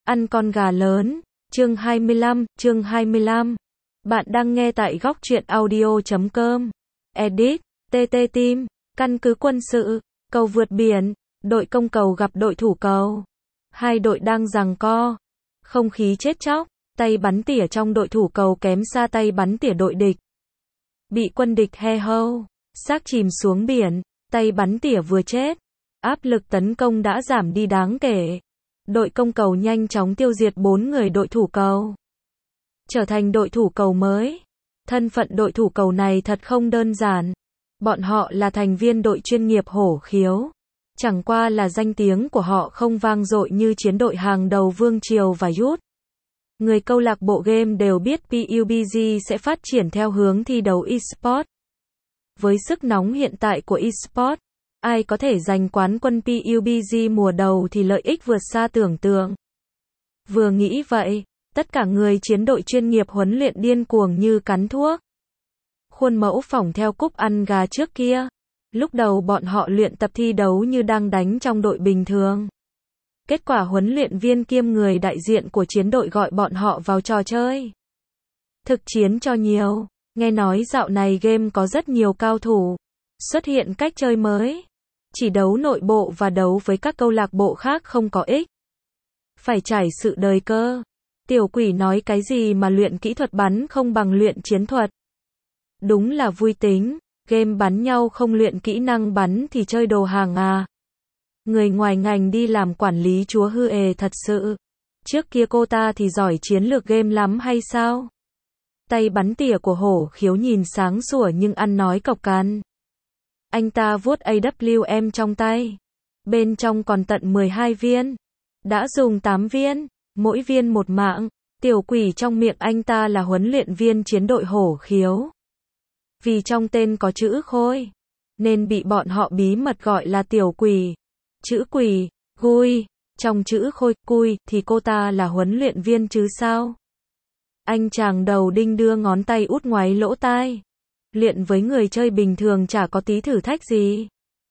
Ăn con gà lớn, chương 25. Bạn đang nghe tại góc truyện audio.com. Edit, TT Team, căn cứ quân sự, cầu vượt biển, đội công cầu gặp đội thủ cầu. Hai đội đang giằng co. Không khí chết chóc, tay bắn tỉa trong đội thủ cầu kém xa tay bắn tỉa đội địch. Bị quân địch he hâu, xác chìm xuống biển, tay bắn tỉa vừa chết. Áp lực tấn công đã giảm đi đáng kể. Đội công cầu nhanh chóng tiêu diệt 4 người đội thủ cầu, trở thành đội thủ cầu mới. Thân phận đội thủ cầu này thật không đơn giản. Bọn họ là thành viên đội chuyên nghiệp Hổ Khiếu. Chẳng qua là danh tiếng của họ không vang dội như chiến đội hàng đầu Vương Triều và Youth. Người câu lạc bộ game đều biết PUBG sẽ phát triển theo hướng thi đấu eSport. Với sức nóng hiện tại của eSport, ai có thể giành quán quân PUBG mùa đầu thì lợi ích vượt xa tưởng tượng. Vừa nghĩ vậy, tất cả người chiến đội chuyên nghiệp huấn luyện điên cuồng như cắn thuốc. Khuôn mẫu phỏng theo cúp ăn gà trước kia. Lúc đầu bọn họ luyện tập thi đấu như đang đánh trong đội bình thường. Kết quả huấn luyện viên kiêm người đại diện của chiến đội gọi bọn họ vào trò chơi. Thực chiến cho nhiều. Nghe nói dạo này game có rất nhiều cao thủ. Xuất hiện cách chơi mới. Chỉ đấu nội bộ và đấu với các câu lạc bộ khác không có ích. Phải trải sự đời cơ. Tiểu quỷ nói cái gì mà luyện kỹ thuật bắn không bằng luyện chiến thuật. Đúng là vui tính. Game bắn nhau không luyện kỹ năng bắn thì chơi đồ hàng à. Người ngoài ngành đi làm quản lý chúa hư thật sự. Trước kia cô ta thì giỏi chiến lược game lắm hay sao? Tay bắn tỉa của Hổ Khiếu nhìn sáng sủa nhưng ăn nói cộc cằn. Anh ta vuốt AWM trong tay. Bên trong còn tận 12 viên. Đã dùng 8 viên, mỗi viên một mạng. Tiểu quỷ trong miệng anh ta là huấn luyện viên chiến đội Hổ Khiếu. Vì trong tên có chữ khôi, nên bị bọn họ bí mật gọi là tiểu quỷ. Chữ quỷ, gui, trong chữ khôi, cui, thì cô ta là huấn luyện viên chứ sao? Anh chàng đầu đinh đưa ngón tay út ngoáy lỗ tai. Luyện với người chơi bình thường chả có tí thử thách gì.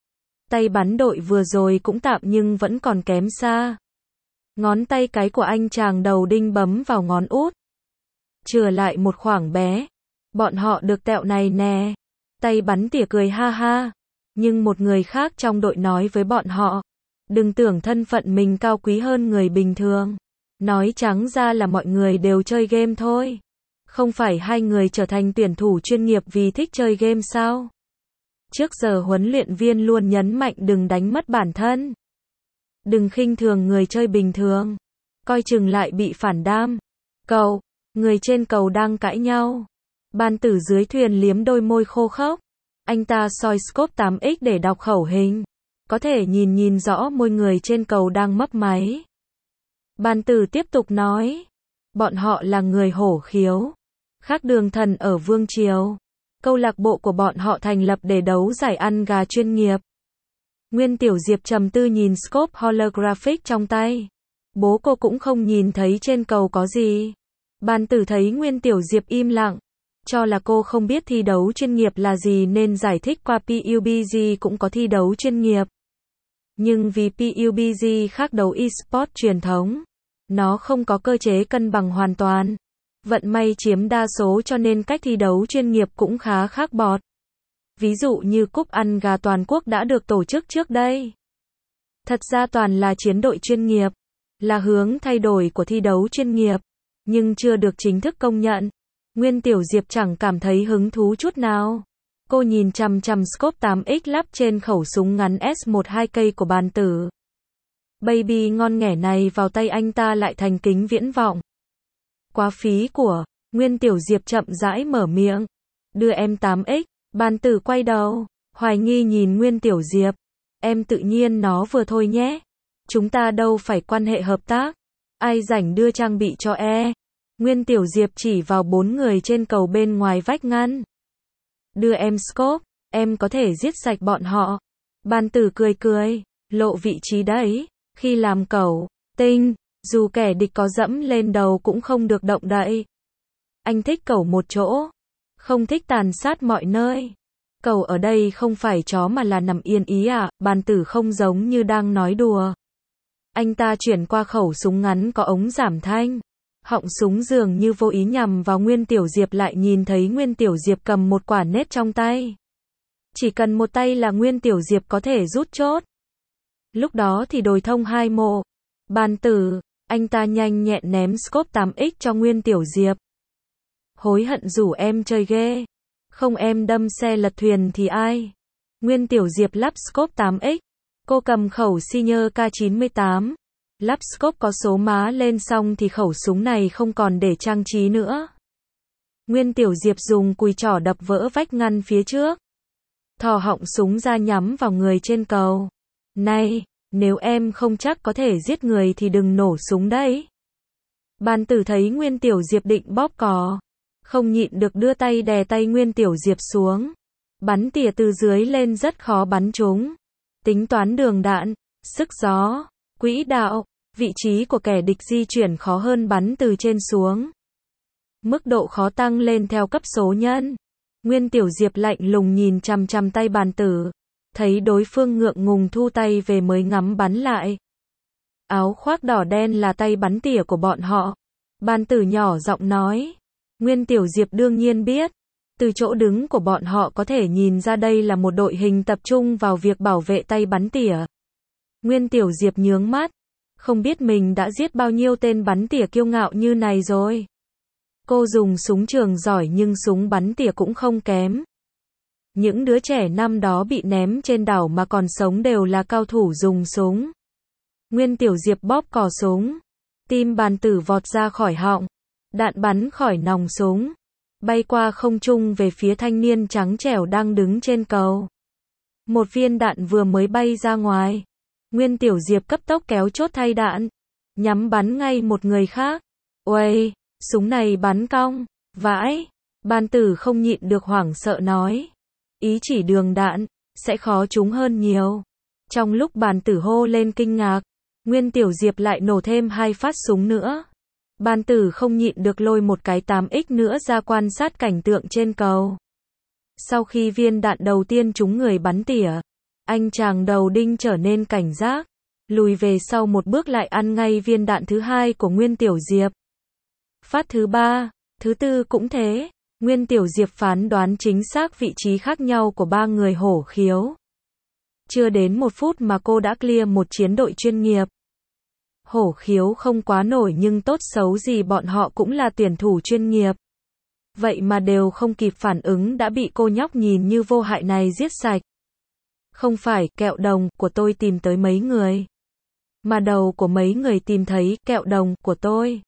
Tay bắn đội vừa rồi cũng tạm nhưng vẫn còn kém xa. Ngón tay cái của anh chàng đầu đinh bấm vào ngón út. Chừa lại một khoảng bé. Bọn họ được tẹo này nè. Tay bắn tỉa cười ha ha. Nhưng một người khác trong đội nói với bọn họ. Đừng tưởng thân phận mình cao quý hơn người bình thường. Nói trắng ra là mọi người đều chơi game thôi. Không phải hai người trở thành tuyển thủ chuyên nghiệp vì thích chơi game sao? Trước giờ huấn luyện viên luôn nhấn mạnh đừng đánh mất bản thân. Đừng khinh thường người chơi bình thường. Coi chừng lại bị phản đam. Cầu, người trên cầu đang cãi nhau. Ban tử dưới thuyền liếm đôi môi khô khốc. Anh ta soi scope 8x để đọc khẩu hình. Có thể nhìn rõ môi người trên cầu đang mấp máy. Ban tử tiếp tục nói. Bọn họ là người Hổ Khiếu. Khác Đường Thần ở Vương Triều. Câu lạc bộ của bọn họ thành lập để đấu giải ăn gà chuyên nghiệp. Nguyên Tiểu Diệp trầm tư nhìn scope holographic trong tay. Bố cô cũng không nhìn thấy trên cầu có gì. Ban tử thấy Nguyên Tiểu Diệp im lặng. Cho là cô không biết thi đấu chuyên nghiệp là gì nên giải thích qua PUBG cũng có thi đấu chuyên nghiệp. Nhưng vì PUBG khác đấu eSport truyền thống. Nó không có cơ chế cân bằng hoàn toàn. Vận may chiếm đa số cho nên cách thi đấu chuyên nghiệp cũng khá khác bọt. Ví dụ như cúp ăn gà toàn quốc đã được tổ chức trước đây. Thật ra toàn là chiến đội chuyên nghiệp. Là hướng thay đổi của thi đấu chuyên nghiệp. Nhưng chưa được chính thức công nhận. Nguyên Tiểu Diệp chẳng cảm thấy hứng thú chút nào. Cô nhìn chằm chằm scope 8x lắp trên khẩu súng ngắn S12 cây của Ban tử. Baby ngon nghẻ này vào tay anh ta lại thành kính viễn vọng. Quá phí của. Nguyên Tiểu Diệp chậm rãi mở miệng. Đưa em 8x. Ban tử quay đầu. Hoài nghi nhìn Nguyên Tiểu Diệp. Em tự nhiên nó vừa thôi nhé. Chúng ta đâu phải quan hệ hợp tác. Ai rảnh đưa trang bị cho Nguyên Tiểu Diệp chỉ vào 4 người trên cầu bên ngoài vách ngăn. Đưa em scope, em có thể giết sạch bọn họ. Ban tử cười, lộ vị trí đấy. Khi làm cẩu, tinh, dù kẻ địch có dẫm lên đầu cũng không được động đậy. Anh thích cẩu một chỗ, không thích tàn sát mọi nơi. Cẩu ở đây không phải chó mà là nằm yên ý à, Ban tử không giống như đang nói đùa. Anh ta chuyển qua khẩu súng ngắn có ống giảm thanh. Họng súng dường như vô ý nhằm vào Nguyên Tiểu Diệp, lại nhìn thấy Nguyên Tiểu Diệp cầm một quả nết trong tay. Chỉ cần một tay là Nguyên Tiểu Diệp có thể rút chốt. Lúc đó thì đồi thông hai mộ. Bàn tử, anh ta nhanh nhẹn ném scope 8x cho Nguyên Tiểu Diệp. Hối hận rủ em chơi ghê. Không em đâm xe lật thuyền thì ai? Nguyên Tiểu Diệp lắp scope 8x. Cô cầm khẩu Senior K98. Lắp scope có số má lên xong thì khẩu súng này không còn để trang trí nữa. Nguyên Tiểu Diệp dùng cùi trỏ đập vỡ vách ngăn phía trước. Thò họng súng ra nhắm vào người trên cầu. Này, nếu em không chắc có thể giết người thì đừng nổ súng đấy. Bàn tử thấy Nguyên Tiểu Diệp định bóp cò. Không nhịn được đưa tay đè tay Nguyên Tiểu Diệp xuống. Bắn tỉa từ dưới lên rất khó bắn trúng. Tính toán đường đạn, sức gió, quỹ đạo, vị trí của kẻ địch di chuyển khó hơn bắn từ trên xuống. Mức độ khó tăng lên theo cấp số nhân. Nguyên Tiểu Diệp lạnh lùng nhìn chằm chằm tay bàn tử. Thấy đối phương ngượng ngùng thu tay về mới ngắm bắn lại. Áo khoác đỏ đen là tay bắn tỉa của bọn họ. Bàn tử nhỏ giọng nói. Nguyên Tiểu Diệp đương nhiên biết. Từ chỗ đứng của bọn họ có thể nhìn ra đây là một đội hình tập trung vào việc bảo vệ tay bắn tỉa. Nguyên Tiểu Diệp nhướng mắt. Không biết mình đã giết bao nhiêu tên bắn tỉa kiêu ngạo như này rồi. Cô dùng súng trường giỏi nhưng súng bắn tỉa cũng không kém. Những đứa trẻ năm đó bị ném trên đảo mà còn sống đều là cao thủ dùng súng. Nguyên Tiểu Diệp bóp cò súng. Tim bàn tử vọt ra khỏi họng. Đạn bắn khỏi nòng súng. Bay qua không trung về phía thanh niên trắng trẻo đang đứng trên cầu. Một viên đạn vừa mới bay ra ngoài. Nguyên Tiểu Diệp cấp tốc kéo chốt thay đạn. Nhắm bắn ngay một người khác. Uầy, súng này bắn cong. Vãi. Bàn tử không nhịn được hoảng sợ nói. Ý chỉ đường đạn, sẽ khó trúng hơn nhiều. Trong lúc bàn tử hô lên kinh ngạc, Nguyên Tiểu Diệp lại nổ thêm 2 phát súng nữa. Bàn tử không nhịn được lôi một cái 8x nữa ra quan sát cảnh tượng trên cầu. Sau khi viên đạn đầu tiên trúng người bắn tỉa, anh chàng đầu đinh trở nên cảnh giác, lùi về sau một bước lại ăn ngay viên đạn thứ hai của Nguyên Tiểu Diệp. Phát thứ 3, thứ 4 cũng thế. Nguyên Tiểu Diệp phán đoán chính xác vị trí khác nhau của 3 người hổ khiếu. Chưa đến 1 phút mà cô đã clear một chiến đội chuyên nghiệp. Hổ khiếu không quá nổi nhưng tốt xấu gì bọn họ cũng là tuyển thủ chuyên nghiệp. Vậy mà đều không kịp phản ứng đã bị cô nhóc nhìn như vô hại này giết sạch. Không phải kẹo đồng của tôi tìm tới mấy người, mà đầu của mấy người tìm thấy kẹo đồng của tôi.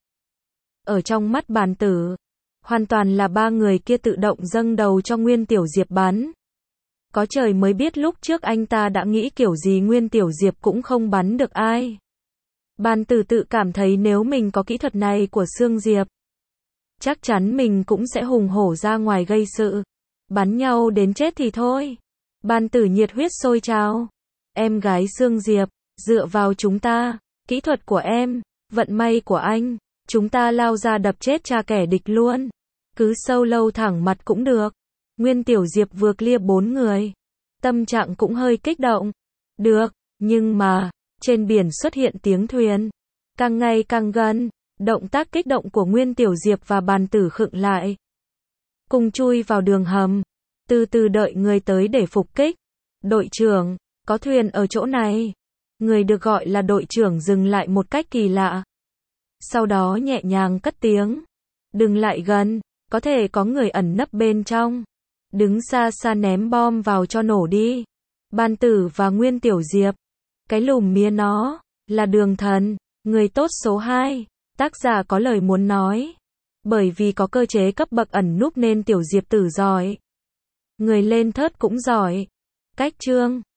Ở trong mắt bàn tử, hoàn toàn là 3 người kia tự động dâng đầu cho Nguyên Tiểu Diệp bắn. Có trời mới biết lúc trước anh ta đã nghĩ kiểu gì Nguyên Tiểu Diệp cũng không bắn được ai. Bàn tử tự cảm thấy nếu mình có kỹ thuật này của Sương Diệp, chắc chắn mình cũng sẽ hùng hổ ra ngoài gây sự. Bắn nhau đến chết thì thôi. Bàn tử nhiệt huyết sôi trào. Em gái Sương Diệp, dựa vào chúng ta, kỹ thuật của em, vận may của anh, chúng ta lao ra đập chết cha kẻ địch luôn. Cứ solo thẳng mặt cũng được. Nguyên Tiểu Diệp vừa clear 4 người. Tâm trạng cũng hơi kích động. Được, nhưng mà, trên biển xuất hiện tiếng thuyền. Càng ngày càng gần, động tác kích động của Nguyên Tiểu Diệp và bàn tử khựng lại. Cùng chui vào đường hầm. Từ từ đợi người tới để phục kích. Đội trưởng, có thuyền ở chỗ này. Người được gọi là đội trưởng dừng lại một cách kỳ lạ. Sau đó nhẹ nhàng cất tiếng. Đừng lại gần, có thể có người ẩn nấp bên trong. Đứng xa xa ném bom vào cho nổ đi. Bàn tử và Nguyên Tiểu Diệp. Cái lùm mía nó, là Đường Thần, người tốt số 2. Tác giả có lời muốn nói. Bởi vì có cơ chế cấp bậc ẩn núp nên Tiểu Diệp tử giỏi. Người lên thớt cũng giỏi. Cách chương